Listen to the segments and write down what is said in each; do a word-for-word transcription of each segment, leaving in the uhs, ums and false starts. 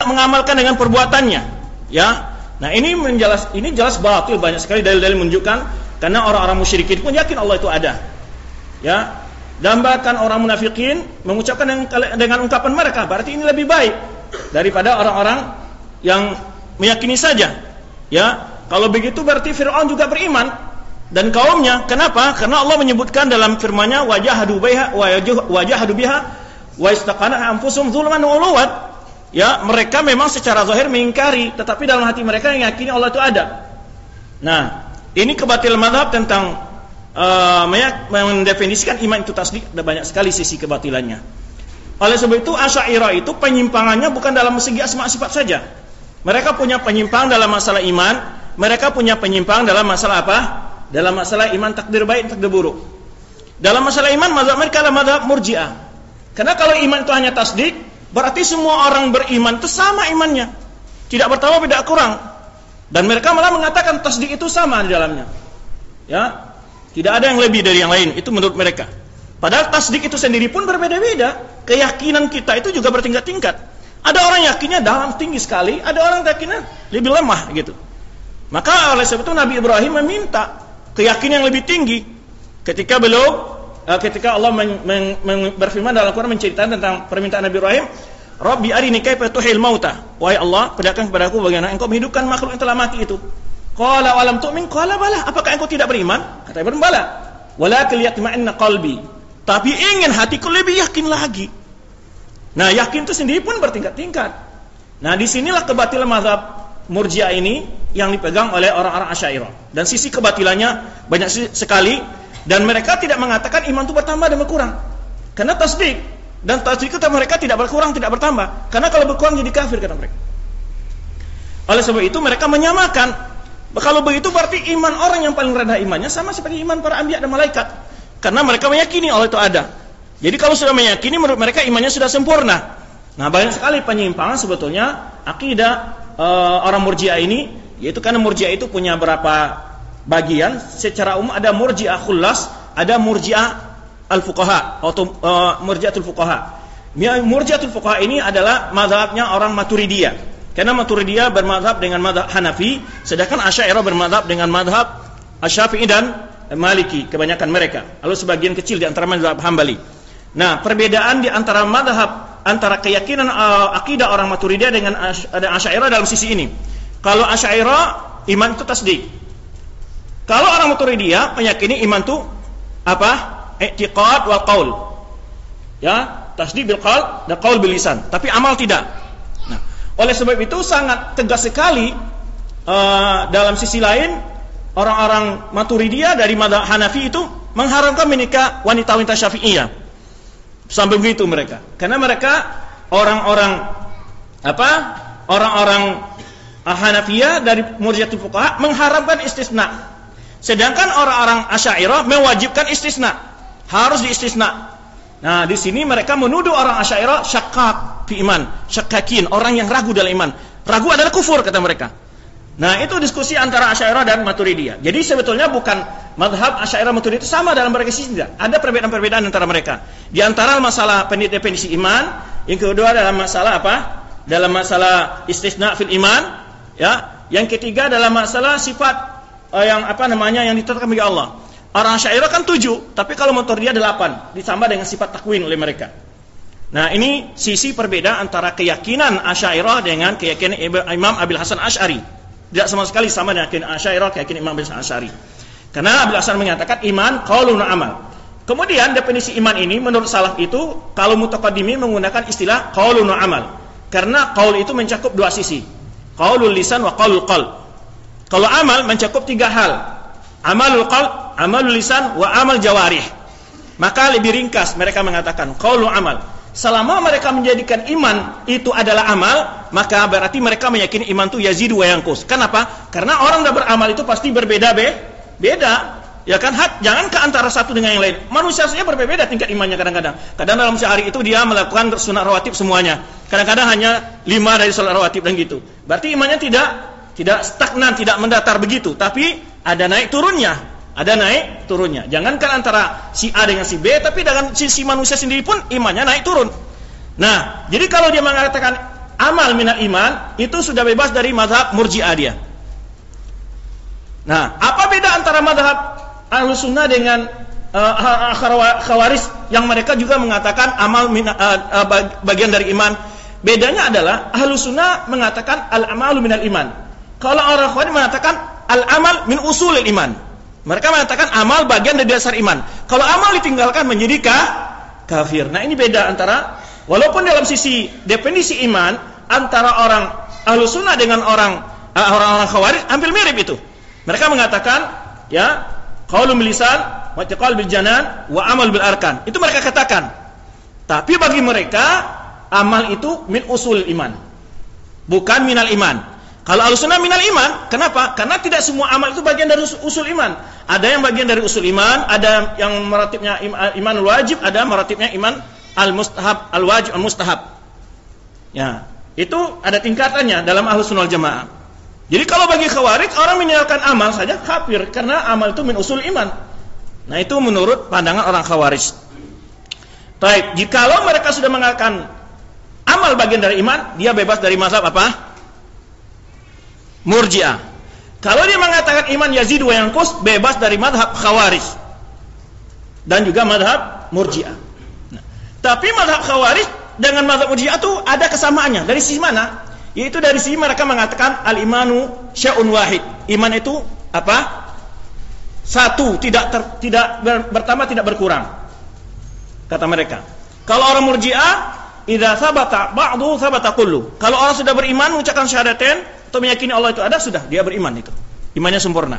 mengamalkan dengan perbuatannya, ya. Nah, ini menjelas ini jelas batil, banyak sekali dalil-dalil menunjukkan, karena orang-orang musyrikin pun yakin Allah itu ada. Ya. Dan bahkan orang munafikin mengucapkan dengan, dengan ungkapan mereka, berarti ini lebih baik daripada orang-orang yang meyakini saja. Ya. Kalau begitu berarti Fir'aun juga beriman dan kaumnya. Kenapa? Karena Allah menyebutkan dalam firman-Nya, wajahadu biha wajahadu biha wa istaqana anfusum zulman wa uluwat. Ya, mereka memang secara zahir mengingkari, tetapi dalam hati mereka yang yakini Allah itu ada. Nah, ini kebatilan mazhab tentang uh, mendefinisikan iman itu tasdik, ada banyak sekali sisi kebatilannya. Oleh sebab itu Asy'ariyah itu penyimpangannya bukan dalam segi asma sifat saja. Mereka punya penyimpang dalam masalah iman, mereka punya penyimpang dalam masalah apa? Dalam masalah iman takdir baik, takdir buruk. Dalam masalah iman, mazhab mereka adalah mazhab Murji'ah. Karena kalau iman itu hanya tasdik, berarti semua orang beriman itu sama imannya, tidak bertambah, tidak kurang. Dan mereka malah mengatakan tasdik itu sama di dalamnya. Ya, tidak ada yang lebih dari yang lain. Itu menurut mereka. Padahal tasdik itu sendiri pun berbeda-beda. Keyakinan kita itu juga bertingkat-tingkat. Ada orang yakinnya dalam tinggi sekali, ada orang yakinnya lebih lemah gitu. Maka oleh sebab itu Nabi Ibrahim meminta keyakinan yang lebih tinggi. Ketika beliau ketika Allah men, men, men, berfirman dalam Al-Quran menceritakan tentang permintaan Nabi Ibrahim, Rabbi arini kaifa tuhil mauta. Wahai Allah, perlihatkan kepadaku bagaimana engkau menghidupkan makhluk yang telah mati itu. Qala walam tu'min, qala bala. Apakah engkau tidak beriman? Kata Ibrahim, bala. Walakin liyatma'inna qalbi. Tapi ingin hatiku lebih yakin lagi. Nah, yakin itu sendiri pun bertingkat-tingkat. Nah, disinilah kebatilan mazhab Murji'ah ini yang dipegang oleh orang-orang Asy'ariyah. Dan sisi kebatilannya banyak sekali. Dan mereka tidak mengatakan iman itu bertambah dan berkurang. Karena tasdik. Dan tasdik kata mereka tidak berkurang, tidak bertambah. Karena kalau berkurang jadi kafir, kata mereka. Oleh sebab itu mereka menyamakan. Kalau begitu berarti iman orang yang paling rendah imannya sama seperti iman para anbiya dan malaikat. Karena mereka meyakini Allah itu ada. Jadi kalau sudah meyakini, menurut mereka imannya sudah sempurna. Nah, banyak sekali penyimpangan sebetulnya akidah uh, orang Murji'ah ini. Yaitu karena Murji'ah itu punya berapa bagian. Secara umum ada Murji'ah khullas, ada Murji'ah al-fuqaha atau uh, Murji'atul fuqaha. Murji'atul fuqaha ini adalah mazhabnya orang Maturidiyah. Karena Maturidiyah bermazhab dengan mazhab Hanafi, sedangkan Asy'ariyah bermazhab dengan mazhab Asy-Syafi'i dan Maliki, kebanyakan mereka. Lalu sebagian kecil di antara mazhab Hambali. Nah, perbedaan di antara mazhab antara keyakinan uh, akidah orang Maturidiyah dengan Asy'ariyah dalam sisi ini. Kalau Asy'ariyah iman itu tasdik. Kalau orang Maturidiyah meyakini iman itu apa? I'tiqad wal qaul. Ya, tasdik bil qaul dan qaul bil lisan, tapi amal tidak. Nah, oleh sebab itu sangat tegas sekali uh, dalam sisi lain orang-orang Maturidiyah dari mazhab Hanafi itu mengharamkan menikah wanita-wanita Syafi'iyah. Sampai begitu mereka. Karena mereka orang-orang apa? Orang-orang Hanafiyah dari Murji'atul fuqaha mengharamkan istisna. Sedangkan orang-orang Asy'ariyah mewajibkan istisna. Harus diistisna. Nah, di sini mereka menuduh orang Asy'ariyah syakkak fi iman, syakkakin, orang yang ragu dalam iman. Ragu adalah kufur, kata mereka. Nah, itu diskusi antara Asy'ariyah dan Maturidiyah. Jadi sebetulnya bukan mazhab Asy'ariyah Maturidiyah itu sama dalam berbagai sisi, tidak. Ada perbedaan-perbedaan antara mereka. Di antara masalah definisi iman, yang kedua dalam masalah apa? Dalam masalah istisna fil iman, ya. Yang ketiga dalam masalah sifat uh, yang apa namanya yang ditetapkan bagi Allah. Orang Asy'ariyah kan tujuh, tapi kalau Maturidiyah delapan, ditambah dengan sifat takwin oleh mereka. Nah, ini sisi perbedaan antara keyakinan Asy'ariyah dengan keyakinan Imam Abil Hasan Asy'ari. Tidak sama sekali sama dengan keyakinan Asy'ariyah, keyakinan Imam Abil Hasan Asy'ari. Karena Abil Hasan mengatakan iman qaulun wa amal. Kemudian definisi iman ini menurut salaf itu kalau mutaqaddimin menggunakan istilah qaulun wa amal. Karena qaul itu mencakup dua sisi. Qaulul lisan wa qaulul qalb. Kalau amal mencakup tiga hal. Amalul qalb, amalul lisan wa amal jawarih. Maka lebih ringkas mereka mengatakan qaulul amal. Selama mereka menjadikan iman itu adalah amal, maka berarti mereka meyakini iman itu yazidu wa yanqus. Kenapa? Karena orang yang beramal itu pasti berbeda be, beda. Ya kan? Hak, jangan ke antara satu dengan yang lain. Manusia saja berbeda tingkat imannya kadang-kadang. Kadang dalam sehari itu dia melakukan sunat rawatib semuanya. Kadang-kadang hanya lima dari salat rawatib dan gitu. Berarti imannya tidak tidak stagnan, tidak mendatar begitu, tapi ada naik turunnya. Ada naik turunnya. Jangankan antara si A dengan si B, tapi dengan sisi manusia sendiri pun imannya naik turun. Nah, jadi kalau dia mengatakan amal minal iman, itu sudah bebas dari mazhab Murji'ah dia. Nah, apa beda antara mazhab Ahlus Sunnah dengan uh, Khawarij yang mereka juga mengatakan amal min, uh, uh, bagian dari iman? Bedanya adalah Ahlus Sunnah mengatakan al-amalu minal iman. Kalau orang Khawarij mengatakan al-amal min usulil iman. Mereka mengatakan amal bagian dari dasar iman. Kalau amal ditinggalkan menjadi kah? Kafir. Nah, ini beda antara, walaupun dalam sisi definisi iman antara orang Ahlus Sunnah dengan orang uh, orang-orang Khawarij hampir mirip itu. Mereka mengatakan ya qaulun bil lisan wa i'tiqad bil janan wa amal bil arkan. Itu mereka katakan. Tapi bagi mereka amal itu min usul iman. Bukan minal iman. Kalau Ahlus Sunnah minal iman, kenapa? Karena tidak semua amal itu bagian dari usul iman. Ada yang bagian dari usul iman, ada yang maratibnya iman wajib, ada maratibnya iman al-mustahab, al-wajib, al-mustahab. Ya, itu ada tingkatannya dalam Ahlus Sunnah wal Jamaah. Jadi kalau bagi Khawarij, orang meninggalkan amal saja kafir karena amal itu min usul iman. Nah, itu menurut pandangan orang Khawarij. Baik, jikalau mereka sudah mengatakan amal bagian dari iman, dia bebas dari mazhab apa? Murji'ah. Kalau dia mengatakan iman yazidu wa yanqus, bebas dari mazhab Khawarij dan juga mazhab Murji'ah. Nah, tapi mazhab Khawarij dengan mazhab Murji'ah itu ada kesamaannya. Dari sisi mana? Yaitu dari sisi mereka mengatakan al-imanu syai'un wahid. Iman itu apa? Satu, tidak ter, tidak ber, bertambah, tidak berkurang. Kata mereka. Kalau orang Murji'ah, idza sabata ba'du sabata kullu. Kalau orang sudah beriman mengucapkan syahadatain atau meyakini Allah itu ada, sudah dia beriman itu. Imannya sempurna.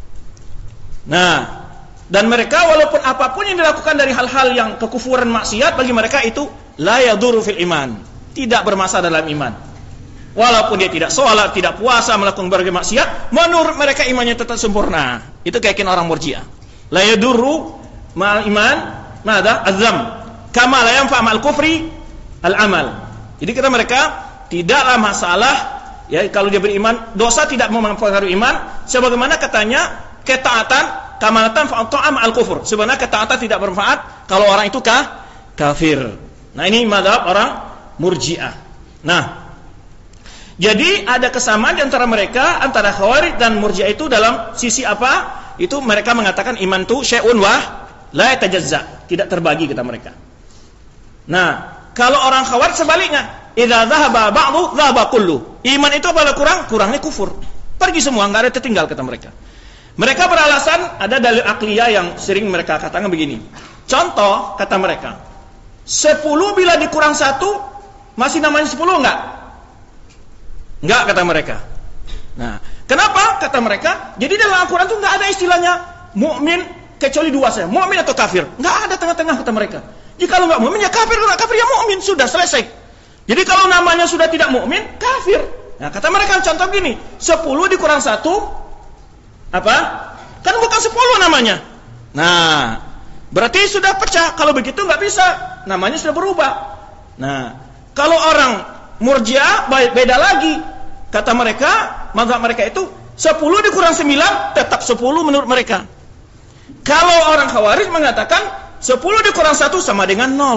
Nah, dan mereka walaupun apapun yang dilakukan dari hal-hal yang kekufuran maksiat, bagi mereka itu la yadurru fil iman, tidak bermasalah dalam iman. Walaupun dia tidak sholat, tidak puasa, melakukan berbagai maksiat, menurut mereka imannya tetap sempurna. Itu keyakinan orang Murji'ah. La yadurru ma'al iman madza azam kama la yanfa ma'al kufri al-amal. Jadi kata mereka tidaklah masalah ya kalau dia beriman, dosa tidak mempengaruhi iman, sebagaimana katanya ketaatan kamalatan fa'ata'am al-kufur. Sebenarnya ketaatan tidak bermanfaat kalau orang itu kah? Kafir. Nah, ini mazhab orang Murji'ah. Nah, jadi ada kesamaan di antara mereka, antara Khawarij dan Murji'ah itu dalam sisi apa? Itu mereka mengatakan iman itu syai'un wah la yatajazza, tidak terbagi kata mereka. Nah, kalau orang Khawarij sebaliknya, idza dhahaba ba'du dhahaba kullu. Iman itu apabila kurang, kurangnya kufur. Pergi semua, enggak ada tertinggal kata mereka. Mereka beralasan ada dalil akliyah yang sering mereka katakan begini. Contoh kata mereka, sepuluh bila dikurang satu masih namanya sepuluh enggak? Enggak kata mereka. Nah, kenapa kata mereka? Jadi dalam Al-Qur'an itu enggak ada istilahnya mukmin kecuali dua saja, mukmin atau kafir. Enggak ada tengah-tengah kata mereka. Jika kalau enggak mukmin ya kafir, kalau kafir ya mukmin, sudah selesai. Jadi kalau namanya sudah tidak mukmin, kafir. Nah, kata mereka contoh gini, sepuluh dikurang satu apa? Kan bukan sepuluh namanya. Nah, berarti sudah pecah. Kalau begitu nggak bisa, namanya sudah berubah. Nah, kalau orang Murji'ah beda lagi. Kata mereka, mazhab mereka itu sepuluh dikurang sembilan tetap sepuluh menurut mereka. Kalau orang Khawarij mengatakan sepuluh dikurang satu sama dengan nol.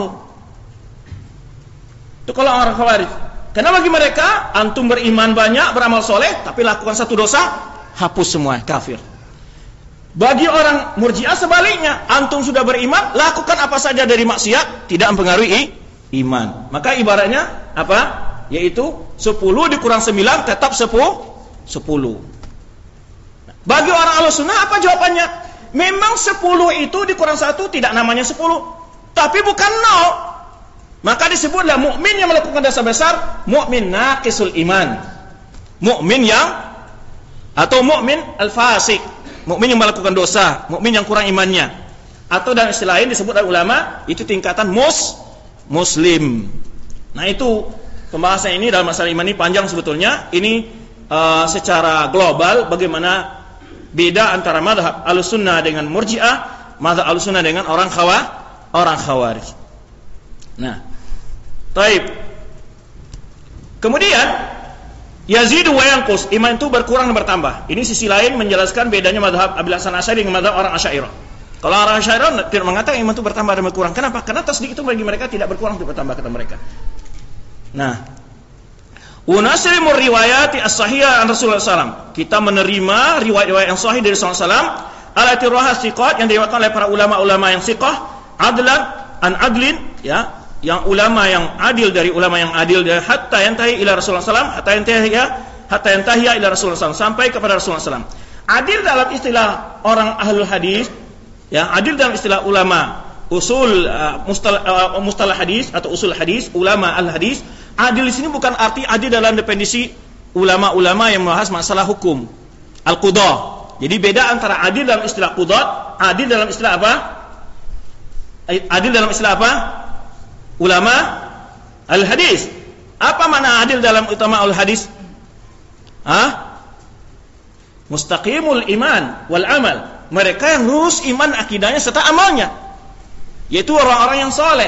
Itu kalau orang Khawarij. Karena bagi mereka, antum beriman banyak, beramal soleh, tapi lakukan satu dosa, hapus semua, kafir. Bagi orang Murji'ah sebaliknya, antum sudah beriman, lakukan apa saja dari maksiat, tidak mempengaruhi iman. Maka ibaratnya apa? Yaitu sepuluh dikurang sembilan tetap sepuluh. Bagi orang Ahlus Sunnah apa jawabannya? Memang sepuluh itu dikurang satu tidak namanya sepuluh, tapi bukan nol. Maka disebutlah mukmin yang melakukan dosa besar, mukmin naqisul iman. Mukmin yang atau mukmin al-fasik, mukmin yang melakukan dosa, mukmin yang kurang imannya. Atau dalam istilah lain disebut oleh ulama itu tingkatan mus muslim. Nah, itu pembahasan ini dalam masalah iman ini panjang sebetulnya. Ini uh, secara global bagaimana beda antara mazhab Ahlussunnah dengan Murji'ah, mazhab Ahlussunnah dengan orang khawa, orang Khawarij. Nah, taib. Kemudian yazidu wa yanqus, iman itu berkurang dan bertambah. Ini sisi lain menjelaskan bedanya mazhab Abil Hasan Asy'ari dengan mazhab orang Asy'ariyah. Kalau orang Asy'ariyah tidak mengatakan iman itu bertambah dan berkurang. Kenapa? Karena tasdik itu bagi mereka tidak berkurang, tidak bertambah kata mereka. Nah, Unasrimur riwayati as-sahihah an Rasulullah sallallahu alaihi wasallam. Kita menerima riwayat-riwayat yang sahih dari Rasulullah sallallahu alaihi wasallam, alati rawaha thiqat, yang diriwayatkan oleh para ulama-ulama yang thiqah, adlan an adlin, ya, yang ulama yang adil dari ulama yang adil, dari hatta yantahi ila Rasulullah sallallahu alaihi wasallam, hatta yantahi ya, hatta yantahi ila Rasulullah sallallahu alaihi wasallam, sampai kepada Rasulullah sallallahu alaihi wasallam. Adil dalam istilah orang ahlul hadis, ya, adil dalam istilah ulama usul uh, mustalah, uh, mustalah hadis atau usul hadis, ulama al-hadis, adil di sini bukan arti adil dalam definisi ulama-ulama yang membahas masalah hukum, al-qudah. Jadi beda antara adil dalam istilah qudat, adil dalam istilah apa? Adil dalam istilah apa? Ulama al-hadis. Apa makna adil dalam ulama al-hadis? Hah? Mustaqimul iman wal amal. Mereka yang lurus iman akidahnya serta amalnya, yaitu orang-orang yang soleh.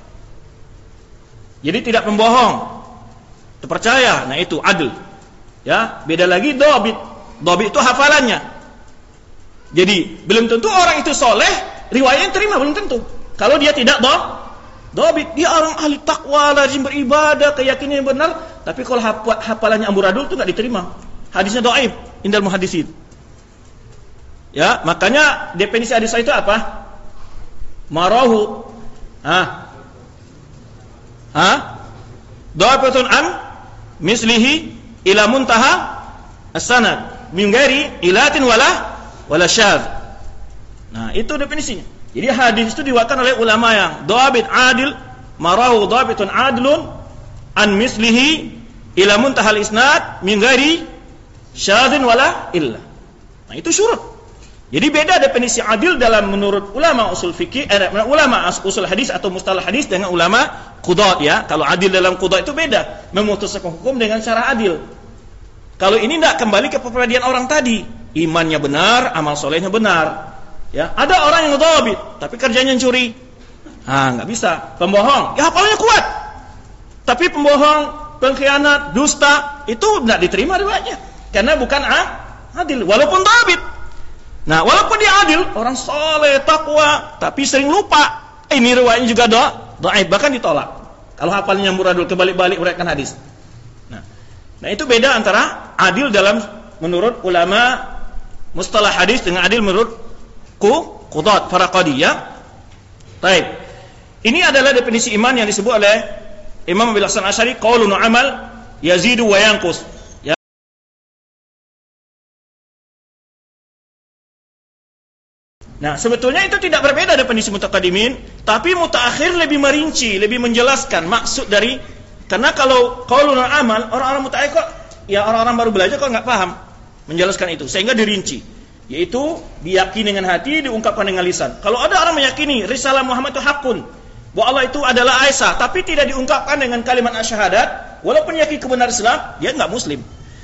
Jadi tidak pembohong, terpercaya. Nah itu adil. Ya, beda lagi dobit. Dobit itu hafalannya. Jadi belum tentu orang itu soleh, riwayatnya terima, belum tentu. Kalau dia tidak do, dobit, dia orang ahli takwa, rajin beribadah, keyakinan yang benar, tapi kalau hafalannya amburadul itu nggak diterima. Hadisnya dhaif indal muhaddisin. Ya, makanya definisi hadis itu apa? Marahu, ah, ah, dhafatun an mislihi ila muntaha as-sanad min ghairi ilatin wala wala syadz. Nah, itu definisinya. Jadi hadis itu diwakilkan oleh ulama yang dhabit adil, marahu dhabitun adlun an mislihi ila muntaha al-isnad min ghairi syadzin wala illa. Nah, itu syurut. Jadi beda definisi adil dalam menurut ulama usul fikih, eh, ulama usul hadis atau mustalah hadis dengan ulama qudat, ya. Kalau adil dalam qudat itu beda, memutuskan hukum dengan cara adil. Kalau ini tidak kembali ke kepribadian orang tadi, imannya benar, amal solehnya benar. Ya, ada orang yang dhabit tapi kerjanya curi. Ah, enggak bisa. Pembohong, ya hafalnya kuat. Tapi pembohong, pengkhianat, dusta itu tidak diterima riwayatnya karena bukan adil walaupun dhabit. Nah, walaupun dia adil, orang soleh, takwa, tapi sering lupa, ini riwayatnya juga dhaif, bahkan ditolak. Kalau hafalnya muradul kebalik-balik meriwayatkan hadis. Nah, nah itu beda antara adil dalam menurut ulama mustalah hadis dengan adil menurut ku qudat para qadi, ya. Baik. Ini adalah definisi iman yang disebut oleh Imam Abil Hasan Asy'ari, qaulun amal yazidu wa yanqus. Nah, sebetulnya itu tidak berbeda definisi mutaqaddimin, tapi mutaakhir lebih merinci, lebih menjelaskan maksud dari, karena kalau qaulun amal, orang-orang mutaakhir kok, ya orang-orang baru belajar kok nggak paham menjelaskan itu, sehingga dirinci, yaitu diyakini dengan hati, diungkapkan dengan lisan. Kalau ada orang meyakini risalah Muhammad itu hakun, bahwa Allah itu adalah Esa, tapi tidak diungkapkan dengan kalimat asyahadat, walaupun yakini kebenaran Islam, dia nggak muslim.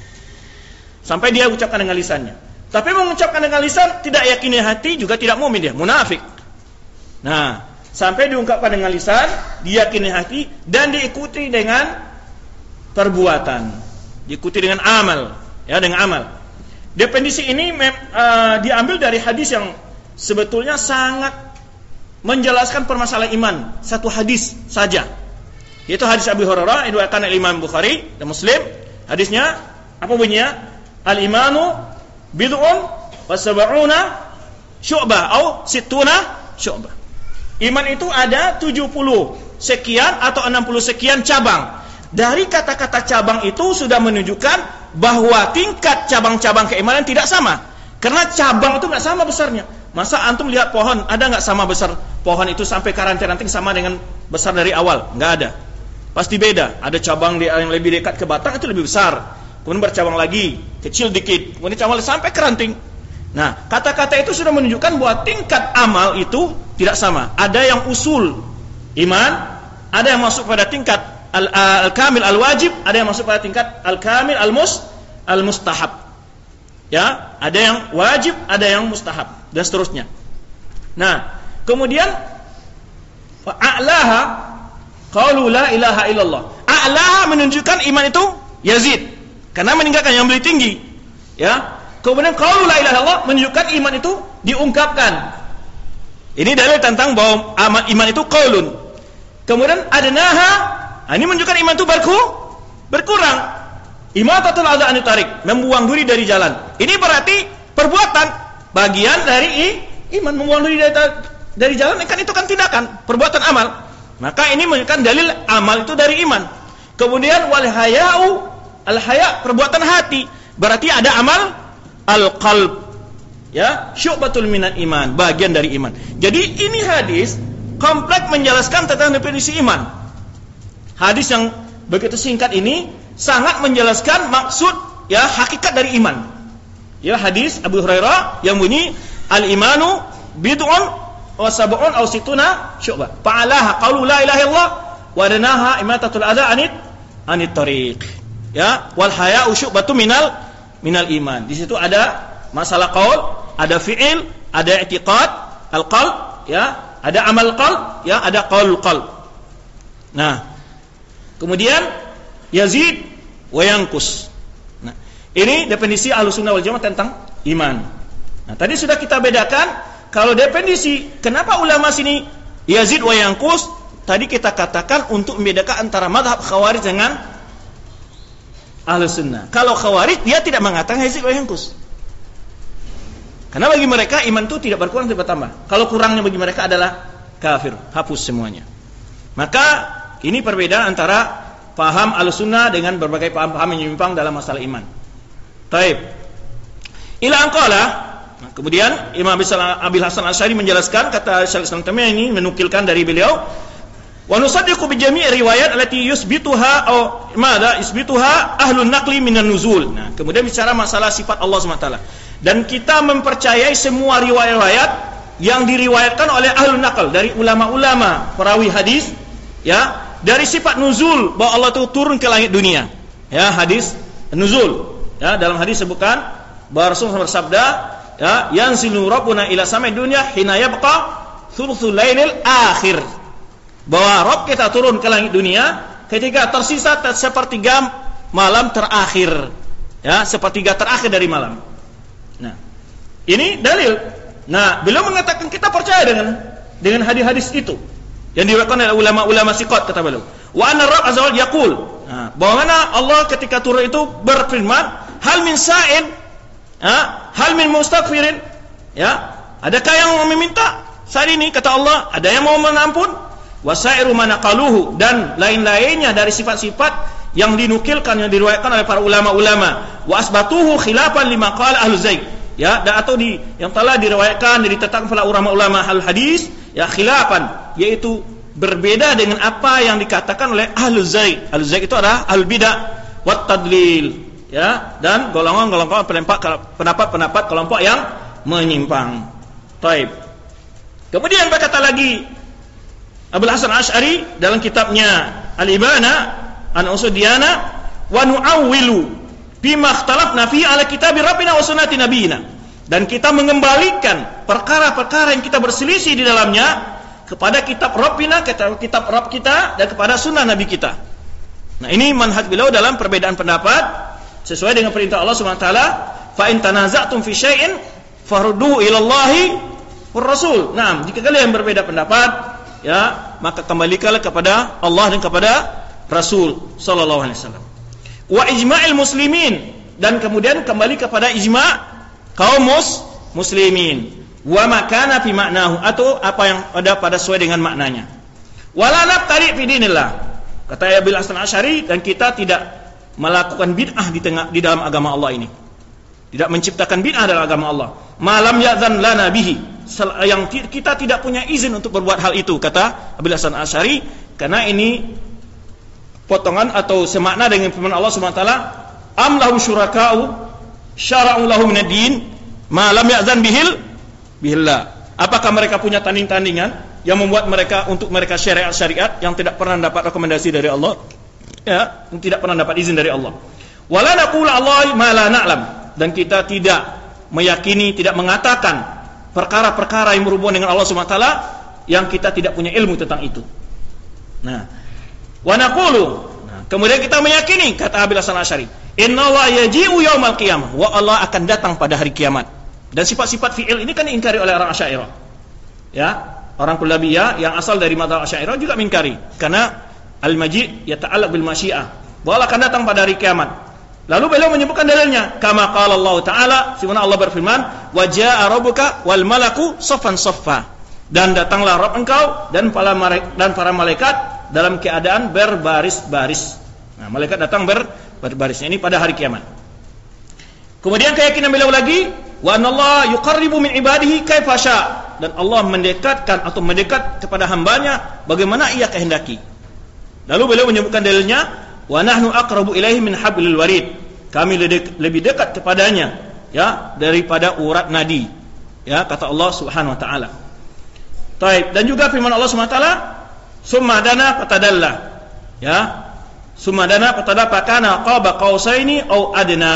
Sampai dia ucapkan dengan lisannya. Tapi mengucapkan dengan lisan, tidak yakini hati, juga tidak mukmin, dia munafik. Nah, sampai diungkapkan dengan lisan, diyakini hati, dan diikuti dengan perbuatan, diikuti dengan amal, ya, dengan amal. Definisi ini uh, diambil dari hadis yang sebetulnya sangat menjelaskan permasalahan iman, satu hadis saja, yaitu hadis Abu Hurairah yang diriwayatkan oleh Imam Bukhari dan Muslim. Hadisnya apa bunyinya? Al-imanu bid'un wa sab'una syu'bah atau sittuna syu'bah. Iman itu ada tujuh puluh sekian atau enam puluh sekian cabang. Dari kata-kata cabang itu sudah menunjukkan bahwa tingkat cabang-cabang keimanan tidak sama. Karena cabang itu enggak sama besarnya. Masa antum lihat pohon, ada enggak sama besar pohon itu sampai ke ranting-ranting sama dengan besar dari awal? Enggak ada. Pasti beda. Ada cabang yang lebih dekat ke batang itu lebih besar. Kemudian bercabang lagi, kecil dikit, kemudian cabang sampai ke ranting. Nah, kata-kata itu sudah menunjukkan bahwa tingkat amal itu tidak sama. Ada yang usul iman, ada yang masuk pada tingkat al-kamil al-wajib, ada yang masuk pada tingkat al-kamil al-mus al-mustahab. Ya, ada yang wajib, ada yang mustahab, dan seterusnya. Nah, kemudian a'laha qaulu la ilaha illallah. A'laha menunjukkan iman itu yazid, karena meninggalkan yang lebih tinggi, ya. Kemudian qaulu la ilaha illallah menunjukkan iman itu diungkapkan. Ini dalil tentang bahwa iman itu qaulun. Kemudian adnaha, ini menunjukkan iman itu berku, berkurang. imatatul adza anit tariq, membuang duri dari jalan. Ini berarti perbuatan, bagian dari i, iman. Membuang duri dari, dari jalan kan itu kan tindakan, perbuatan amal. Maka ini menunjukkan dalil amal itu dari iman. Kemudian wal haya'u, al haya' perbuatan hati. Berarti ada amal al qalb. Ya, syu'batul minal iman, bagian dari iman. Jadi ini hadis kompleks menjelaskan tentang definisi iman. Hadis yang begitu singkat ini sangat menjelaskan maksud, ya, hakikat dari iman. Ya, hadis Abu Hurairah yang bunyi al-imanu bid'un wa sab'un aw situna syu'bah. Fa'alaha qaulu la ilaha illallah wa danaha imatatul adza anit anit tariq. Ya, wal haya'u syu'batu minal minal iman. Di situ ada masalah qaul, ada fi'il, ada i'tiqad al-qalb, ya, ada amal qalb, ya, ada qaul qalb. Nah, kemudian yazid wa yanqus. Nah, ini definisi Ahlussunnah wal Jamaah tentang iman. Nah, tadi sudah kita bedakan kalau definisi kenapa ulama sini yazid wa yanqus, tadi kita katakan untuk membedakan antara mazhab Khawarij dengan Ahlussunnah. Kalau Khawarij dia tidak mengatakan yazid wa yanqus. Karena bagi mereka iman itu tidak berkurang, tidak bertambah. Kalau kurangnya bagi mereka adalah kafir, hapus semuanya. Maka ini perbedaan antara paham Ahlussunnah dengan berbagai paham-paham yang menyimpang dalam masalah iman. Taib. Ila anqala. Nah, kemudian Imam Abil Hasan Asy'ari menjelaskan, kata Syaikhul Islam Taimiyah ini menukilkan dari beliau, wa nusaddiqu bi jami' riwayat allati yusbituha aw madza yusbituha ahlun naqli minan nuzul. Nah, kemudian bicara masalah sifat Allah Subhanahu wa taala. Dan kita mempercayai semua riwayat-riwayat yang diriwayatkan oleh ahlun naql dari ulama-ulama perawi hadis, ya, dari sifat nuzul bahwa Allah itu turun ke langit dunia. Ya, hadis nuzul. Ya, dalam hadis sebutkan bahwa Rasulullah bersabda, ya, yanzilu rabbuna ila samai dunya hina yabqa thuluthul lailil akhir. Bahwa Rabb kita turun ke langit dunia ketika tersisa sepertiga malam terakhir. Ya, sepertiga terakhir dari malam. Nah, ini dalil. Nah, beliau mengatakan kita percaya dengan dengan hadis-hadis itu yang diriwayatkan oleh ulama-ulama siqat, kata beliau. Wa anna Rabb azza wa jalla yaqul. Nah, bahwa mana Allah ketika turun itu berfirman, hal min sa'in, ha? Hal min mustaghfirin, ya, adakah yang mau meminta saat ini, kata Allah, ada yang mau menampun, wasairu manaqaluhu, dan lain-lainnya dari sifat-sifat yang dinukilkan, yang diriwayatkan oleh para ulama-ulama, wa asbatuhu khilafan lima qala ahlu zaid, ya, dan atau di yang telah diriwayatkan dan ditetapkan oleh ulama-ulama al hadis, ya, khilafan, yaitu berbeda dengan apa yang dikatakan oleh ahlu zaid. Ahlu zaid itu adalah ahlu bidah wat tadlil, ya, dan golongan-golongan pendapat-pendapat kelompok yang menyimpang. Taib. Kemudian berkata lagi Abul Hasan Asy'ari dalam kitabnya Al-Ibana an Usul Diyana, wa nu'awwilu bima ikhtalafna fi ala kitabi rabbina wa sunnati nabiyina, dan kita mengembalikan perkara-perkara yang kita berselisih di dalamnya kepada kitab Rabbina, kitab Rabb kita, dan kepada sunnah Nabi kita. Nah, ini manhaj beliau dalam perbedaan pendapat sesuai dengan perintah Allah Subhanahu wa taala, fa in tanaza'tum fi syai'in farudduhu ila Allahi war Rasul. Nah, jika kalian berbeda pendapat, ya, maka kembalikanlah kepada Allah dan kepada Rasul sallallahu alaihi wasallam. Wa ijma'il muslimin, dan kemudian kembali kepada ijma' kaum mus muslimin. Wa makana fi ma'nahu, atau apa yang ada pada sesuai dengan maknanya. Wala nabtari fi dinillah, kata Abil Hasan Asy'ari, dan kita tidak melakukan bid'ah di tengah di dalam agama Allah ini. Tidak menciptakan bid'ah dalam agama Allah. Malam ya'zan lana bihi, yang kita tidak punya izin untuk berbuat hal itu, kata Abil Hasan Asy'ari, karena ini potongan atau semakna dengan firman Allah Subhanahu wa taala, am lahum syuraka'u syara'u lahum minad din ma lam ya'zan bihil billah. Apakah mereka punya tanding-tandingan yang membuat mereka untuk mereka syariat-syariat yang tidak pernah dapat rekomendasi dari Allah, ya, yang tidak pernah dapat izin dari Allah. Wala naqulu Allah ma la na'lam, dan kita tidak meyakini, tidak mengatakan perkara-perkara yang berhubungan dengan Allah Subhanahu wa taala yang kita tidak punya ilmu tentang itu. Nah, wa naqulu, nah, kemudian kita meyakini, kata Abil Hasan Asy'ari, innallaha yaji'u yaumal qiyamah, wa Allah akan datang pada hari kiamat. Dan sifat-sifat fi'il ini kan diingkari oleh orang Asy'ariyah. Ya, orang Kullabiyah yang asal dari mazhab Asy'ariyah juga mengingkari, karena al-maji' yata'allaq bil masyiah, bahwa Allah akan datang pada hari kiamat. Lalu beliau menyebutkan dalilnya, kama qala Allah Ta'ala, sebagaimana Allah berfirman, wa jaa rabbuka wal malaku saffan saffa. Dan datanglah Rabb engkau dan para dan para malaikat dalam keadaan berbaris-baris. Nah, malaikat datang ber, berbaris. Ini pada hari kiamat. Kemudian keyakinan beliau lagi, wa anallahu yuqarribu min ibadihi kaifa syaa. Dan Allah mendekatkan atau mendekat kepada hambanya bagaimana ia kehendaki. Lalu beliau menyebutkan dalilnya, wa nahnu aqrabu ilaihi min hablil warid. Kami lebih dekat kepadanya ya daripada urat nadi. Ya, kata Allah Subhanahu wa taala. Taib, dan juga firman Allah Subhanahu wa taala, summa dana fatadalla. Ya. Summa dana fatadalla fakana qaba qausaini au adna.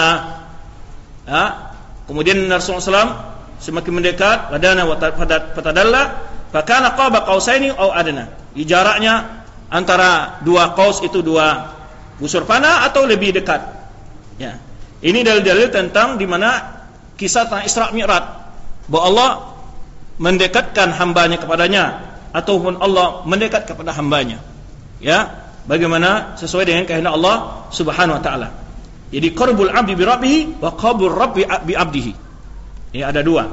Ya. Kemudian Rasulullah sallallahu alaihi wasallam semakin mendekat, wadana wa fatadalla fakana qaba qausaini au adna. Jaraknya antara dua qaus itu dua busur panah atau lebih dekat. Ya. Ini dalil-dalil tentang di mana kisah tentang Isra Mi'raj, bahwa Allah mendekatkan hambanya kepadanya ataupun Allah mendekat kepada hambanya. Ya, bagaimana sesuai dengan kehendak Allah Subhanahu wa taala. Jadi qurbul 'abdi bi rabbih wa qabur rabbi bi 'abdihi. Ini ada dua.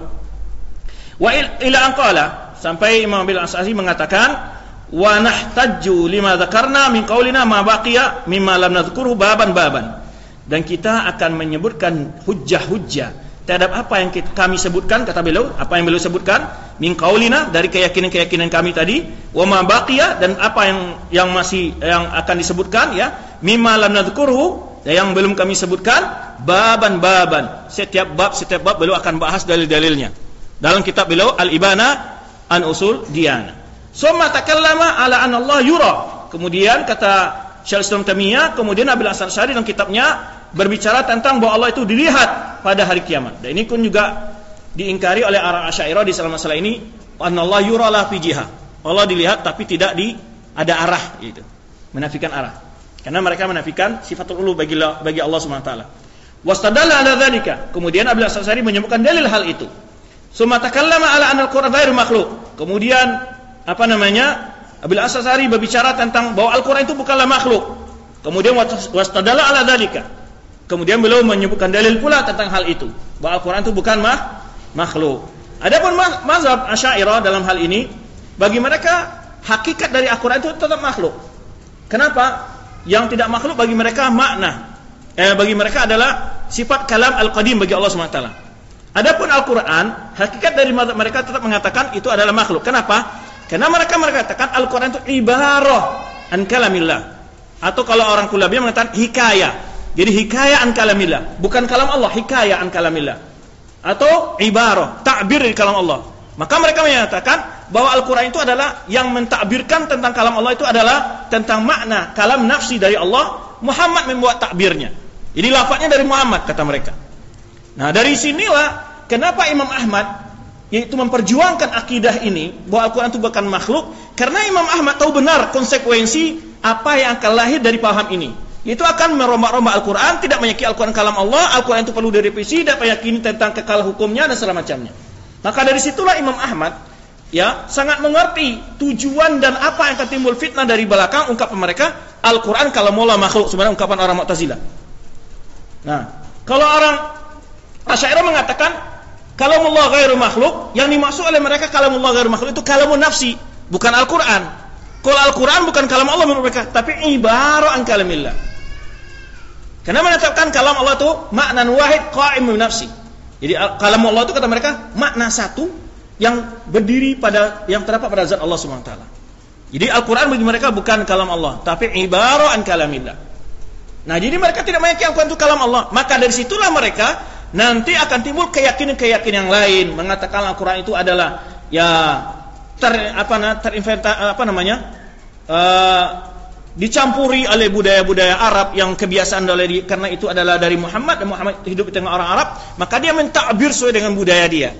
Wa ila an qala, sampai Imam Abil As'ari mengatakan, wa nahtajju lima dzakarna min qaulina ma baqiya mimma lam nadhkuruhu baban baban. Dan kita akan menyebutkan hujjah-hujjah terhadap apa yang kita, kami sebutkan, kata beliau, apa yang beliau sebutkan min qaulina, dari keyakinan-keyakinan kami tadi, wa ma baqiya, dan apa yang yang masih yang akan disebutkan, ya, mimma lam nadhkuruhu, yang belum kami sebutkan, baban-baban. Setiap bab setiap bab beliau akan bahas dalil-dalilnya dalam kitab beliau Al-Ibana an Usul Diyanah. Summa takallama ala anna Allah yura. Kemudian kata Syaikhul Islam Taimiyah, kemudian Abil Hasan Asy'ari dalam kitabnya berbicara tentang bahwa Allah itu dilihat pada hari kiamat. Dan ini pun juga diingkari oleh orang Asy'ariyah di dalam masalah ini, anna Allah yura la fi jihah. Allah dilihat tapi tidak di ada arah, gitu. Menafikan arah. Karena mereka menafikan sifatul ulu bagi bagi Allah Subhanahu wa taala. Wastadalla ala dzalika. Kemudian Abil Hasan Asy'ari menyebutkan dalil hal itu. Summa takallama ala anna al-Qur'an ghairu makhluq. Kemudian apa namanya? Abil Hasan Asy'ari berbicara tentang bahwa Al-Qur'an itu bukanlah makhluk. Kemudian wastadalla ala dzalika. Kemudian beliau menyebutkan dalil pula tentang hal itu, bahwa Al-Qur'an itu bukan mah, makhluk. Adapun mazhab Asy'ariyah dalam hal ini, bagi mereka hakikat dari Al-Qur'an itu tetap makhluk. Kenapa? Yang tidak makhluk bagi mereka makna. Eh, bagi mereka adalah sifat kalam al-qadim bagi Allah Subhanahu wa taala. Adapun Al-Qur'an, hakikat dari mazhab mereka tetap mengatakan itu adalah makhluk. Kenapa? Karena mereka mengatakan Al-Qur'an itu ibarah an kalamillah. Atau kalau orang Kullabiyah mengatakan hikayah. Jadi hikayah an kalamillah, bukan kalam Allah, hikayah an kalamillah. Atau ibarah, ta'bir dari kalam Allah. Maka mereka menyatakan bahwa Al-Quran itu adalah yang mentakbirkan tentang kalam Allah, itu adalah tentang makna kalam nafsi dari Allah. Muhammad membuat takbirnya. Ini lafadznya dari Muhammad, kata mereka. Nah, dari sinilah kenapa Imam Ahmad yaitu memperjuangkan akidah ini bahwa Al-Quran itu bukan makhluk, karena Imam Ahmad tahu benar konsekuensi apa yang akan lahir dari paham ini. Itu akan merombak-rombak Al-Quran, tidak meyakini Al-Quran kalam Allah, Al-Quran itu perlu direvisi, tidak meyakini tentang kekal hukumnya dan segala macamnya. Maka dari situlah Imam Ahmad ya sangat mengerti tujuan dan apa yang akan timbul fitnah dari belakang ungkapan mereka Al-Quran kalamullah makhluk, sebenarnya ungkapan orang Mu'tazilah. Nah, kalau orang Asy'ariyah mengatakan kalamullah ghairu makhluk, yang dimaksud oleh mereka kalamullah ghairu makhluk itu kalamun nafsi, bukan Al-Quran. Kalau Al-Quran bukan kalam Allah menurut mereka, tapi ibarah an kalamillah. Karena menetapkan kalam Allah itu maknan wahid qa'imun nafsi. Jadi kalam Allah itu kata mereka makna satu yang berdiri pada yang terdapat pada zat Allah Subhanahu wa taala. Jadi Al-Qur'an bagi mereka bukan kalam Allah, tapi ibarah an kalamillah. Nah, jadi mereka tidak meyakini Al-Qur'an itu kalam Allah. Maka dari situlah mereka nanti akan timbul keyakinan-keyakinan yang lain, mengatakan Al-Qur'an itu adalah ya ter apa terinventa apa namanya? Uh, dicampuri oleh budaya-budaya Arab yang kebiasaan oleh karena itu adalah dari Muhammad dan Muhammad hidup di tengah orang Arab, maka dia mentakbir sesuai dengan budaya dia.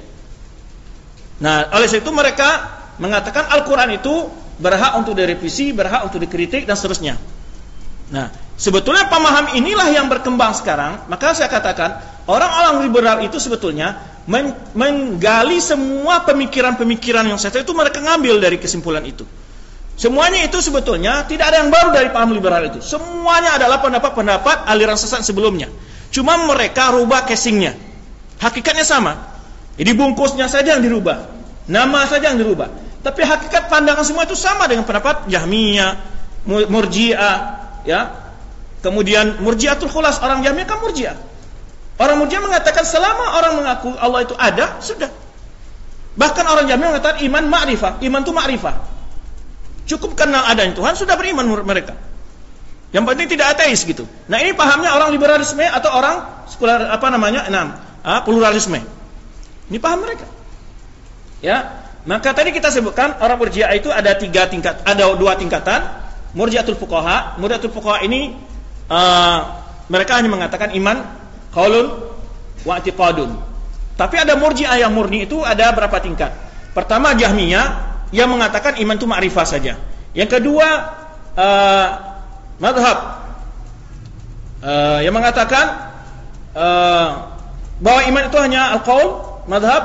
Nah, oleh sebab itu mereka mengatakan Al-Quran itu berhak untuk direvisi, berhak untuk dikritik dan seterusnya. Nah, sebetulnya pemahaman inilah yang berkembang sekarang. Maka saya katakan orang-orang liberal itu sebetulnya men- menggali semua pemikiran-pemikiran yang saya itu mereka ngambil dari kesimpulan itu. Semuanya itu sebetulnya tidak ada yang baru dari paham liberal itu. Semuanya adalah pendapat-pendapat aliran sesat sebelumnya. Cuma mereka rubah casingnya. Hakikatnya sama. Jadi bungkusnya saja yang dirubah, nama saja yang dirubah. Tapi hakikat pandangan semua itu sama dengan pendapat Jahmiyah, Murji'ah, ya. Kemudian Murji'atul Khulas, orang Jahmiyah kan Murji'ah. Orang Murji'ah mengatakan selama orang mengaku Allah itu ada, sudah. Bahkan orang Jahmiyah mengatakan iman ma'rifah, iman itu ma'rifah. Cukup kenal adanya Tuhan, sudah beriman mereka. Yang penting tidak ateis gitu. Nah, ini pahamnya orang liberalisme atau orang sekular apa namanya? enam, ah, pluralisme. Ini paham mereka. Ya, maka tadi kita sebutkan orang Murji'ah itu ada tiga tingkat, ada dua tingkatan. Murji'atul fuqaha, Murji'atul fuqaha ini uh, mereka hanya mengatakan iman qaulun wa i'tiqadun. Tapi ada Murji'ah yang murni itu ada berapa tingkat? Pertama Jahmiyah yang mengatakan iman itu ma'rifah saja. Yang kedua uh, madhab uh, yang mengatakan uh, bahwa iman itu hanya al-qaul. Madhab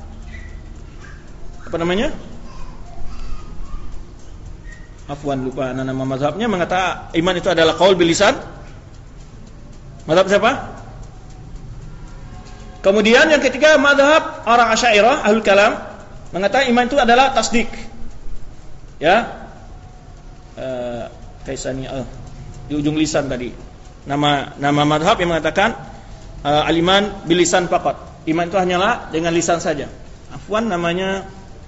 apa namanya? Afwan, lupa nama mazhabnya, mengatakan iman itu adalah qaul bil lisan. Mazhab siapa? Kemudian yang ketiga mazhab orang Asy'ariyah Ahlul Kalam, mengatakan iman itu adalah tasdik. Ya. Eh kaisani uh, di ujung lisan tadi. Nama nama mazhab yang mengatakan uh, al-iman bil lisan faqat. Iman itu hanyalah dengan lisan saja. Afwan, namanya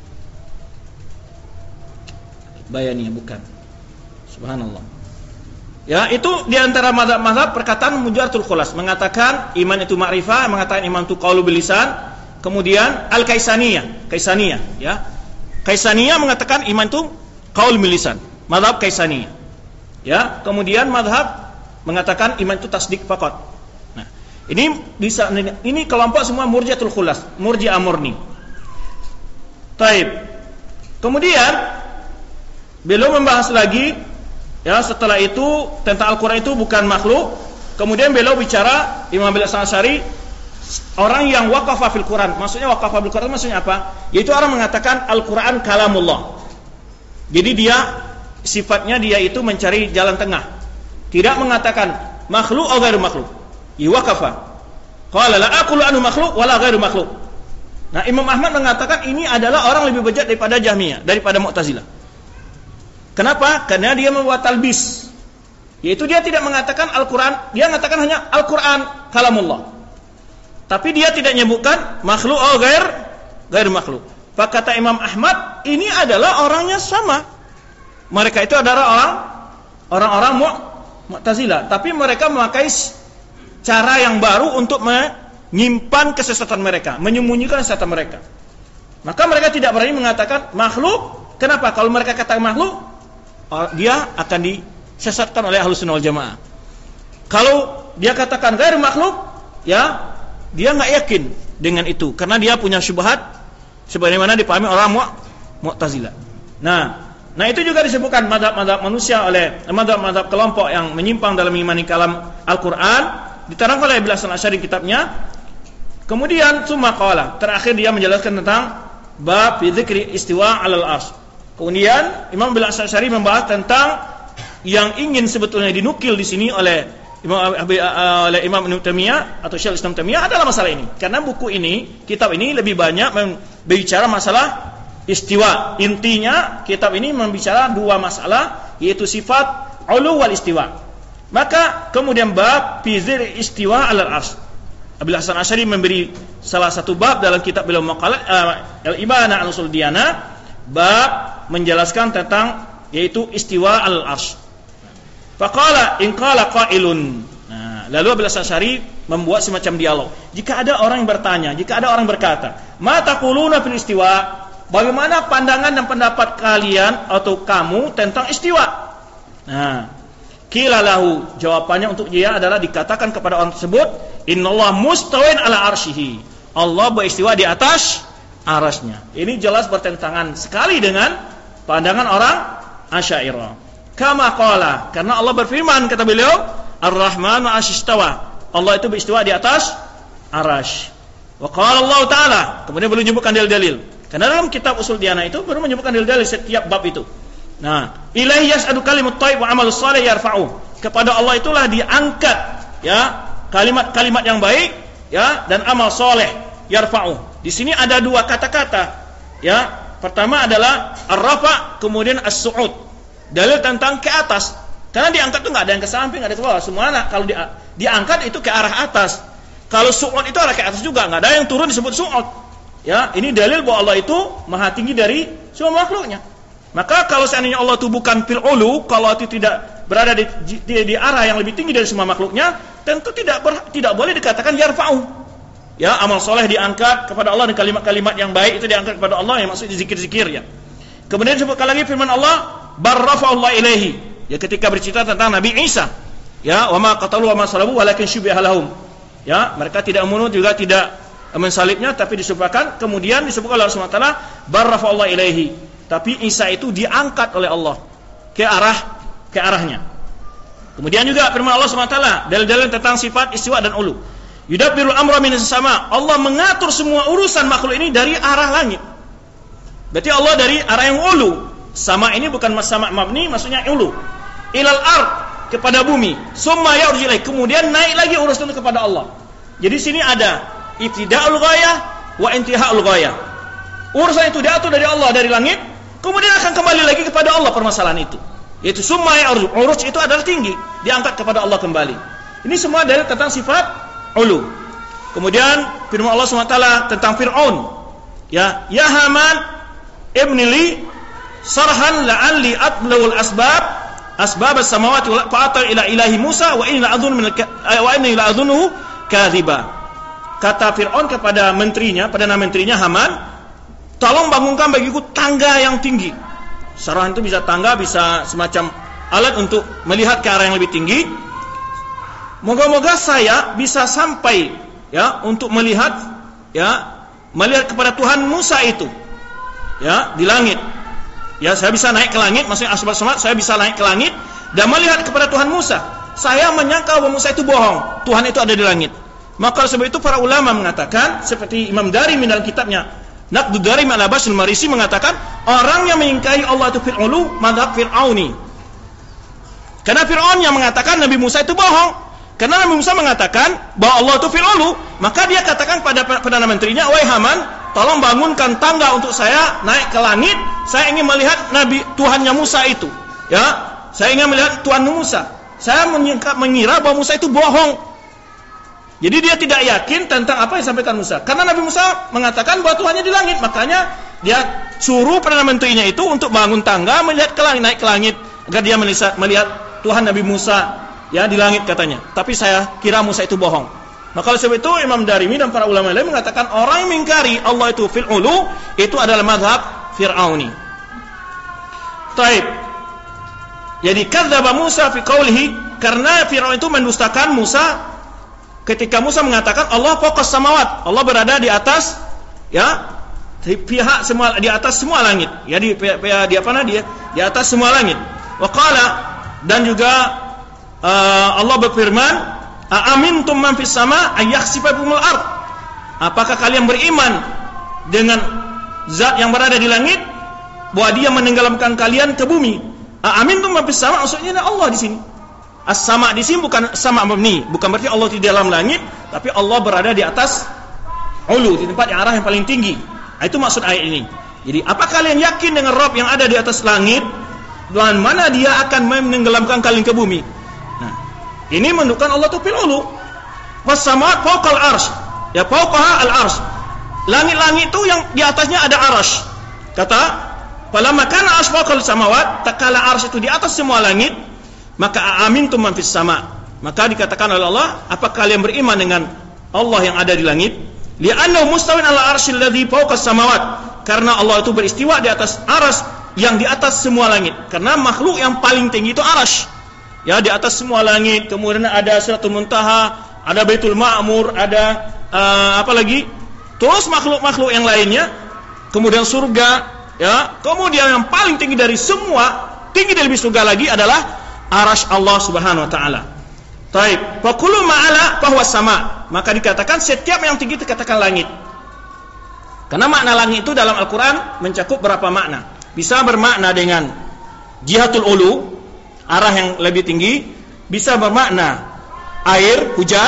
Bayani, bukan. Subhanallah. Ya, itu diantara mazhab-mazhab perkataan Murji'atul Khulas, mengatakan iman itu ma'rifah, mengatakan iman itu qaulu bil lisan. Kemudian Al-Kaisaniyah, Kaisaniyah, ya. Kaisaniyah mengatakan iman itu qaul bil lisan. Mazhab Kaisaniyah. Ya, kemudian mazhab mengatakan iman itu tasdik faqat. Ini bisa ini kelompok semua Murji'atul Khulas, Murji'ah murni. Taib. Kemudian beliau membahas lagi, ya, setelah itu tentang Al-Qur'an itu bukan makhluk. Kemudian beliau bicara Imam Abil Hasan Asy'ari, orang yang waqafa fil Qur'an. Maksudnya waqafa fil Qur'an maksudnya apa? Yaitu orang mengatakan Al-Qur'an kalamullah. Jadi dia sifatnya dia itu mencari jalan tengah. Tidak mengatakan makhluk atau ghairu makhluk. Iwaqafa. Qala la aqulu anhu makhluq wala ghairu makhluq. Nah, Imam Ahmad mengatakan ini adalah orang lebih bejat daripada Jahmiyah, daripada Mu'tazilah. Kenapa? Karena dia membuat talbis. Yaitu dia tidak mengatakan Al-Qur'an, dia mengatakan hanya Al-Qur'an kalamullah. Tapi dia tidak menyebutkan makhluk atau ghair ghairu makhluq. Maka kata Imam Ahmad, ini adalah orangnya sama. Mereka itu adalah orang orang-orang Mu'tazilah, tapi mereka memakai cara yang baru untuk menyimpan kesesatan mereka, menyembunyikan kesesatan mereka. Maka mereka tidak berani mengatakan makhluk. Kenapa? Kalau mereka kata makhluk, dia akan disesatkan oleh Ahlus Sunnah wal Jamaah. Kalau dia katakan ghair makhluk, ya, dia enggak yakin dengan itu karena dia punya syubhat sebagaimana dipahami orang Mu'tazilah. Nah, nah itu juga disebutkan mazhab-mazhab manusia oleh mazhab-mazhab kelompok yang menyimpang dalam mengimani kalam Al-Qur'an. Diterangkan oleh Abil Hasan Asy'ari kitabnya. Kemudian summa qala, terakhir dia menjelaskan tentang bab fi dzikri istiwa 'alal arsy. Kemudian Imam Abil Hasan Asy'ari membahas tentang yang ingin sebetulnya dinukil di sini oleh Imam oleh Imam Ibnu Taimiyah atau Syekh Islam Taimiyah adalah masalah ini. Karena buku ini, kitab ini lebih banyak berbicara masalah istiwa. Intinya kitab ini membicara dua masalah, yaitu sifat ulu wal istiwa. Maka kemudian bab fizir istiwa alal arsy. Abil Hasan Asy'ari memberi salah satu bab dalam kitab beliau Maqalat uh, Al-Ibana al-Usul Diyanah, bab menjelaskan tentang yaitu istiwa alal arsy. Faqala in qala qailun. Nah, lalu Abil Hasan Asy'ari membuat semacam dialog. Jika ada orang yang bertanya, jika ada orang berkata, "Ma taquluna fil istiwa?" Bagaimana pandangan dan pendapat kalian atau kamu tentang istiwa? Nah, qila lahu, jawabannya untuk dia adalah dikatakan kepada orang tersebut, innallaha mustawin ala arsyihi. Allah beristiwa di atas arasnya. Ini jelas bertentangan sekali dengan pandangan orang Asy'ariyah. Kama qala, karena Allah berfirman kata beliau, Ar-Rahmanu 'arsy istawa. Allah itu beristiwa di atas arasy. Wa qala Allah Ta'ala, kemudian beliau menyebutkan dalil-dalil. Karena dalam kitab Usul Diyanah itu baru menyebutkan dalil-dalil setiap bab itu. Nah, ilaihi yas'adu kalimut thayyib wa 'amalus shalih yarfa'u. Kepada Allah itulah diangkat, ya, kalimat-kalimat yang baik, ya, dan amal soleh, yarfa'u. Di sini ada dua kata-kata, ya. Pertama adalah ar-rafa, kemudian as-su'ud. Dalil tentang ke atas. Karena diangkat itu nggak ada yang ke samping, nggak ada ke bawah. Semua anak kalau di, diangkat itu ke arah atas. Kalau su'ud itu arah ke atas juga, nggak ada yang turun disebut su'ud. Ya, ini dalil bahwa Allah itu maha tinggi dari semua makhluknya. Maka kalau seandainya Allah itu bukan fil ulu, kalau itu tidak berada di, di, di arah yang lebih tinggi dari semua makhluknya, tentu tidak ber, tidak boleh dikatakan yarfa'u. Ya, amal soleh diangkat kepada Allah dan kalimat-kalimat yang baik itu diangkat kepada Allah, yang maksudnya zikir-zikir, ya. Kemudian disebutkan lagi firman Allah, barrafa'ullah ilaihi. Ya, ketika bercerita tentang Nabi Isa, ya, wa ma qatalu wa ma salabu walakin syubiha lahum. Ya, mereka tidak membunuh juga tidak mensalibnya, tapi disebutkan kemudian disebutkan oleh Allah Subhanahu wa taala barrafa'ullah ilaihi. Tapi Isa itu diangkat oleh Allah ke arah ke arahnya. Kemudian juga firman Allah Subhanahu wa taala dalil-dalil tentang sifat istiwa dan ulu. Yudabbirul amra minas sama. Allah mengatur semua urusan makhluk ini dari arah langit. Berarti Allah dari arah yang ulu. Sama ini bukan sama mabni, maksudnya ulu. Ilal ard, kepada bumi. Summa yarji ilaih, kemudian naik lagi urusan itu kepada Allah. Jadi sini ada ibtida'ul ghayah wa intihaul ghayah. Urusan itu diatur dari Allah dari langit, kemudian akan kembali lagi kepada Allah permasalahan itu. Yaitu summa yarji, urus itu adalah tinggi, diangkat kepada Allah kembali. Ini semua dari tentang sifat ulu. Kemudian firman Allah subhanahu wa taala tentang Fir'aun, ya, ya Haman ibni li sarhan la'alli atlawul asbab asbab as-samawati wa fa'atal ila ilahi Musa wa inni la'adhun min wa inni la'adhunuhu kadhiba. Kata Fir'aun kepada menterinya, pada nama menterinya Haman, tolong bangunkan bagiku tangga yang tinggi. Sarhan itu bisa tangga, bisa semacam alat untuk melihat ke arah yang lebih tinggi. Moga-moga saya bisa sampai, ya, untuk melihat, ya, melihat kepada Tuhan Musa itu, ya, di langit. Ya, saya bisa naik ke langit, maksudnya asbab samat, saya bisa naik ke langit dan melihat kepada Tuhan Musa. Saya menyangka bahwa Musa itu bohong, Tuhan itu ada di langit. Maka sebab itu para ulama mengatakan, seperti Imam Darimi dalam kitabnya Naqdud Darimi ala Basyil Marisi mengatakan, orang yang mengingkari Allah itu fil ulu, mazhab Fir'auni. Karena Fir'aun yang mengatakan Nabi Musa itu bohong. Karena Nabi Musa mengatakan bahwa Allah itu fil ulu, maka dia katakan pada perdana menterinya, wahai Haman, tolong bangunkan tangga untuk saya naik ke langit. Saya ingin melihat Nabi Tuhannya Musa itu. Ya, saya ingin melihat Tuhan Musa. Saya mengira bahwa Musa itu bohong. Jadi dia tidak yakin tentang apa yang disampaikan Musa. Karena Nabi Musa mengatakan bahwa Tuhannya di langit, makanya dia suruh perdana menterinya itu untuk bangun tangga melihat ke langit, naik ke langit agar dia melihat Tuhan Nabi Musa, ya, di langit katanya. Tapi saya kira Musa itu bohong. Maka oleh sebab itu Imam Darimi dan para ulama lain mengatakan orang yang mengingkari Allah itu fil ulu itu adalah mazhab Fir'auni. Taib. Jadi kadzdzaba Musa fi qaulihi, karena Fir'aun itu mendustakan Musa ketika Musa mengatakan Allah fawqas samawat, Allah berada di atas, ya, di pihak semua, di atas semua langit. Ya, di pihak, pihak di apa namanya dia? Di atas semua langit. Wa qala, dan juga uh, Allah berfirman, "Aamintum man fis sama ay yakhsifakumul ard?" Apakah kalian beriman dengan zat yang berada di langit bahwa dia menenggelamkan kalian ke bumi? Aamintum man fis sama, maksudnya Allah di sini. As-sama di sini bukan sama mabni, bukan berarti Allah di dalam langit, tapi Allah berada di atas ulu, di tempat yang arah yang paling tinggi. Nah, itu maksud ayat ini. Jadi, apa kalian yakin dengan Rabb yang ada di atas langit, dan mana dia akan menenggelamkan kalian ke bumi? Nah, ini menunjukkan Allah itu fil ulu. Was samawat fawqal arsy. Ya, fawqaha al arsy. Langit-langit itu yang di atasnya ada arsy. Kata, "Falamma kana arsy fawqal samawat", tatkala arsy itu di atas semua langit, maka amintum man fis sama. Maka dikatakan oleh Allah, apa kalian beriman dengan Allah yang ada di langit? Li'annahu mustawin ala arsyil ladzi fawqas samawat. Karena Allah itu beristiwa di atas arsy yang di atas semua langit. Karena makhluk yang paling tinggi itu arsy. Ya, di atas semua langit. Kemudian ada Sidratul Muntaha, ada Baitul Ma'mur, ada uh, apa lagi? Terus makhluk-makhluk yang lainnya. Kemudian surga, ya. Kemudian yang paling tinggi dari semua, tinggi dari surga lagi adalah arsy Allah Subhanahu wa taala. Taib, fa kullu ma'ala fa huwa sama. Maka dikatakan setiap yang tinggi dikatakan langit. Karena makna langit itu dalam Al-Qur'an mencakup berapa makna. Bisa bermakna dengan jihatul ulu, arah yang lebih tinggi, bisa bermakna air, hujan,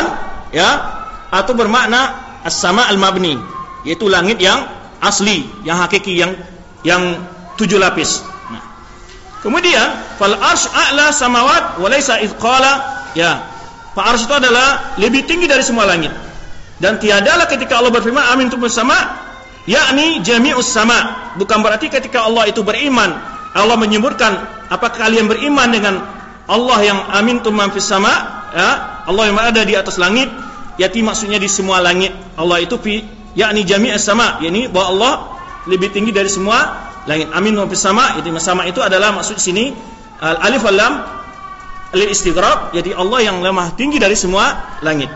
ya, atau bermakna as-sama al-mabni, yaitu langit yang asli, yang hakiki, yang yang tujuh lapis. Nah, kemudian fal arsy a'la samawat wa laisa id qala, ya, fa arsy itu adalah lebih tinggi dari semua langit. Dan tiadalah ketika Allah berfirman amin tu bersama, yakni jami'us sama, bukan berarti ketika Allah itu beriman, Allah menyebutkan apakah kalian beriman dengan Allah yang amin tu man fis sama, ya, Allah yang ada di atas langit, yaitu maksudnya di semua langit. Allah itu fi yakni jami'us sama, yakni bahwa Allah lebih tinggi dari semua langit. Amin tu fis sama, jadi sama itu adalah maksud sini alif wal lam lil istighraq, jadi Allah yang lemah tinggi dari semua langit.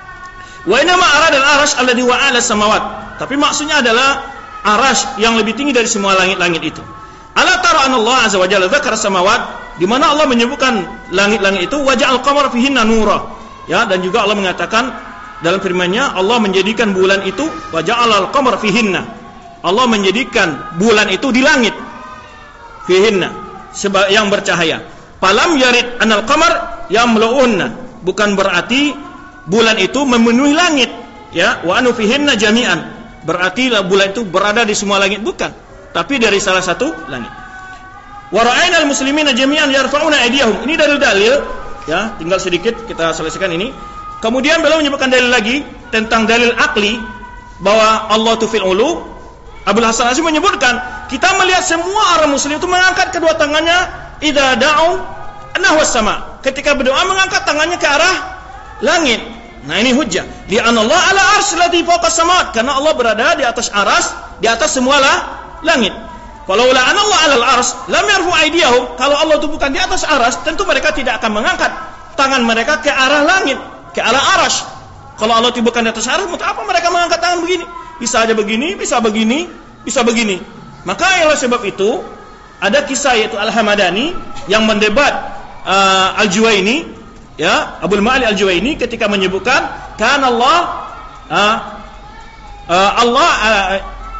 Wa inama arada al-arash alladhi wa 'ala samawat. Tapi maksudnya adalah arash yang lebih tinggi dari semua langit-langit itu. Ala tara anna Allah azza wa jalla dzakara samawat, di mana Allah menyebutkan langit-langit itu wa ja'al qamara fihinna nura. Ya, dan juga Allah mengatakan dalam firman-Nya Allah menjadikan bulan itu wa ja'al al-qamara fihinna. Allah menjadikan bulan itu di langit. Fihinna, sebab yang bercahaya. Falam yarid anal qamar yamlu'unna. Bukan berarti bulan itu memenuhi langit, ya, wa anu fihinna jami'an, berarti bulan itu berada di semua langit, bukan, tapi dari salah satu langit. Wa ra'ainal muslimina jami'an yarfa'una aydiyahum. Ini dalil-dalil, ya, tinggal sedikit kita selesaikan ini. Kemudian beliau menyebutkan dalil lagi tentang dalil akli bahwa Allah tu fil ulu. Abul Hasan Asy'ari menyebutkan kita melihat semua orang muslim itu mengangkat kedua tangannya idza da'u nahwas sama, ketika berdoa mengangkat tangannya ke arah langit. Nah, ini hujjah. Li'anna Allah ala arsy lati fawqa samawat, karena Allah berada di atas aras, di atas semua lah, langit. Kalau la anna Allah ala al-arsy lam yarfu aydiyahum, kalau Allah itu bukan di atas aras, tentu mereka tidak akan mengangkat tangan mereka ke arah langit, ke arah aras. Kalau Allah itu bukan di atas aras, untuk apa mereka mengangkat tangan begini? Bisa aja begini, bisa begini, bisa begini. Maka oleh sebab itu ada kisah yaitu Al-Hamadani yang mendebat uh, Al-Juwaini, ya, Abul Ma'ali Al-Juwaini ketika menyebutkan kan Allah uh, uh, Allah uh,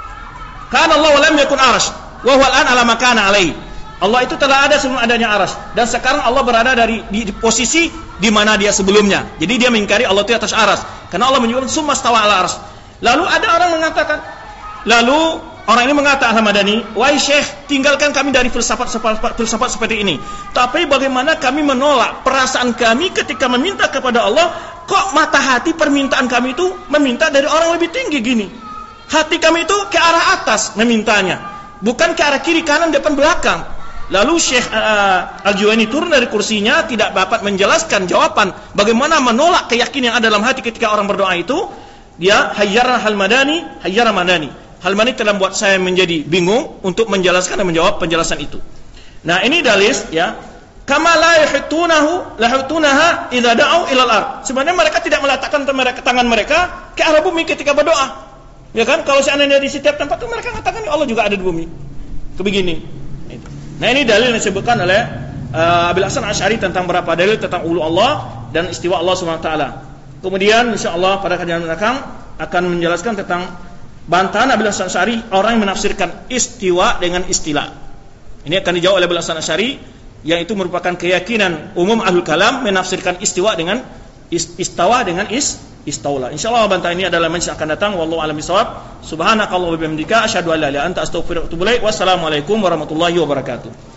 kan Allah wa lam yakun arash wa huwa al-an ala makana alaihi. Allah itu telah ada sebelum adanya arash, dan sekarang Allah berada dari di, di posisi di mana dia sebelumnya. Jadi dia mengingkari Allah itu atas arash, karena Allah menyebutkan summa stawa ala arash. Lalu ada orang mengatakan, lalu orang ini mengatakan Al-Hamadani, wahai Syekh, tinggalkan kami dari filsafat filsafat seperti ini. Tapi bagaimana kami menolak perasaan kami ketika meminta kepada Allah? Kok mata hati permintaan kami itu meminta dari orang lebih tinggi gini? Hati kami itu ke arah atas memintanya, bukan ke arah kiri kanan depan belakang. Lalu Syekh uh, Al-Juwaini turun dari kursinya, tidak dapat menjelaskan jawaban bagaimana menolak keyakinan yang ada dalam hati ketika orang berdoa itu. Dia hayyara Al-Madani, hayyara Madani. Hal ini telah membuat saya menjadi bingung untuk menjelaskan dan menjawab penjelasan itu. Nah, ini dalil, ya. Kama la yahutunahu la yahutunaha idza da'u ila al-ard. Sebenarnya mereka tidak meletakkan tangan mereka ke arah bumi ketika berdoa. Ya kan? Kalau seandainya di setiap tempat itu mereka mengatakan Allah juga ada di bumi. Kebegini. Nah, ini dalil yang disebutkan oleh uh, Abil Hasan Asy'ari tentang berapa dalil tentang ulu Allah dan istiwa Allah Subhanahu wa taala. Kemudian insyaallah pada kajian mendatang akan menjelaskan tentang bantahan Abil Hasan Asy'ari orang yang menafsirkan istiwa dengan istila. Ini akan dijawab oleh Abil Hasan Asy'ari, yang itu merupakan keyakinan umum ahlul kalam menafsirkan istiwa dengan istawa dengan is istaula. Insyaallah bantahan ini adalah majlis akan datang. Wallahu a'lam bishawab. Subhanakallahumma wa bihamdika asyhadu an la ilaha illa anta astaghfiruka wa atubu ilaik. Wassalamualaikum warahmatullahi wabarakatuh.